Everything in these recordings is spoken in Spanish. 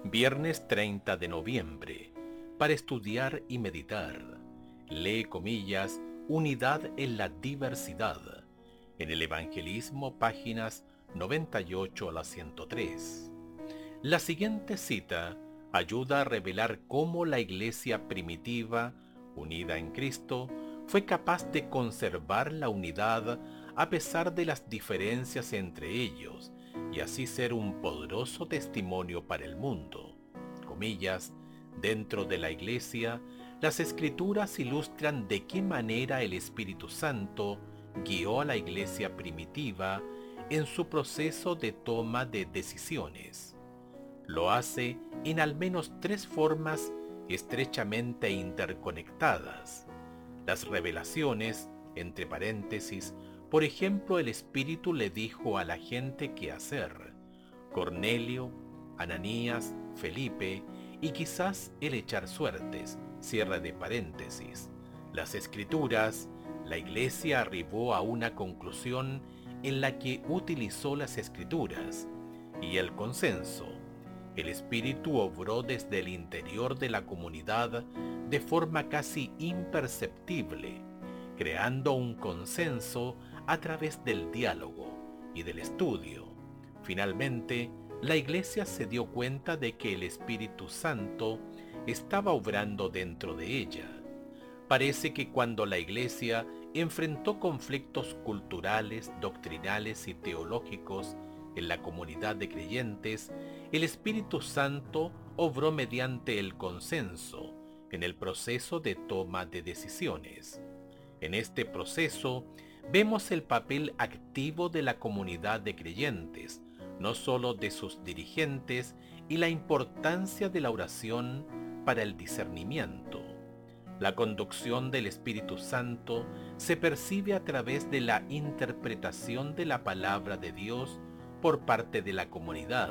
Viernes 30 de noviembre. Para estudiar y meditar. Lee comillas, unidad en la diversidad. En el Evangelismo, páginas 98 a la 103. La siguiente cita ayuda a revelar cómo la iglesia primitiva, unida en Cristo, fue capaz de conservar la unidad a pesar de las diferencias entre ellos y así ser un poderoso testimonio para el mundo. Comillas, dentro de la iglesia, las escrituras ilustran de qué manera el Espíritu Santo guió a la iglesia primitiva en su proceso de toma de decisiones. Lo hace en al menos tres formas estrechamente interconectadas. Las revelaciones, entre paréntesis, por ejemplo, el Espíritu le dijo a la gente qué hacer. Cornelio, Ananías, Felipe y quizás el echar suertes, cierre de paréntesis. Las Escrituras, la Iglesia arribó a una conclusión en la que utilizó las Escrituras y el consenso. El Espíritu obró desde el interior de la comunidad de forma casi imperceptible, creando un consenso a través del diálogo y del estudio. Finalmente, la Iglesia se dio cuenta de que el Espíritu Santo estaba obrando dentro de ella. Parece que cuando la Iglesia enfrentó conflictos culturales, doctrinales y teológicos en la comunidad de creyentes, el Espíritu Santo obró mediante el consenso en el proceso de toma de decisiones. En este proceso vemos el papel activo de la comunidad de creyentes, no solo de sus dirigentes, y la importancia de la oración para el discernimiento. La conducción del Espíritu Santo se percibe a través de la interpretación de la palabra de Dios por parte de la comunidad,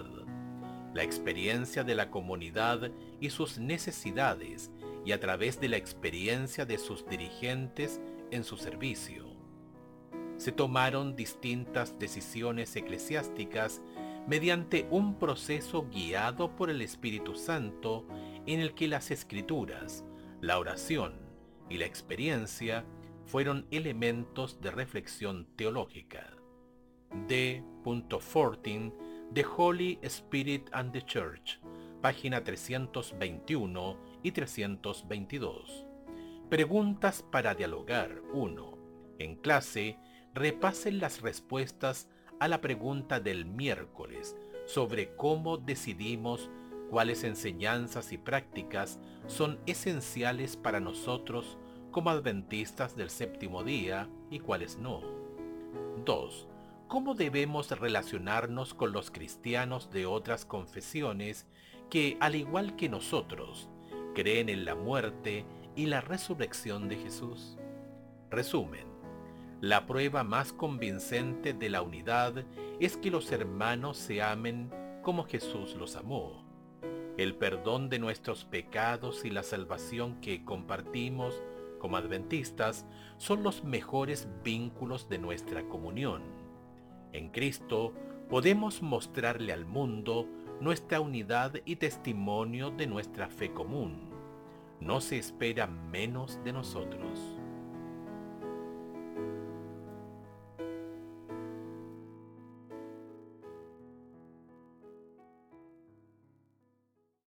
la experiencia de la comunidad y sus necesidades, y a través de la experiencia de sus dirigentes en su servicio. Se tomaron distintas decisiones eclesiásticas mediante un proceso guiado por el Espíritu Santo en el que las escrituras, la oración y la experiencia fueron elementos de reflexión teológica. D. Fortin, The Holy Spirit and the Church, página 321 y 322. Preguntas para dialogar. 1. En clase, repasen las respuestas a la pregunta del miércoles sobre cómo decidimos cuáles enseñanzas y prácticas son esenciales para nosotros como adventistas del séptimo día y cuáles no. 2. ¿Cómo debemos relacionarnos con los cristianos de otras confesiones que, al igual que nosotros, creen en la muerte y la resurrección de Jesús? Resumen. La prueba más convincente de la unidad es que los hermanos se amen como Jesús los amó. El perdón de nuestros pecados y la salvación que compartimos como adventistas son los mejores vínculos de nuestra comunión. En Cristo podemos mostrarle al mundo nuestra unidad y testimonio de nuestra fe común. No se espera menos de nosotros.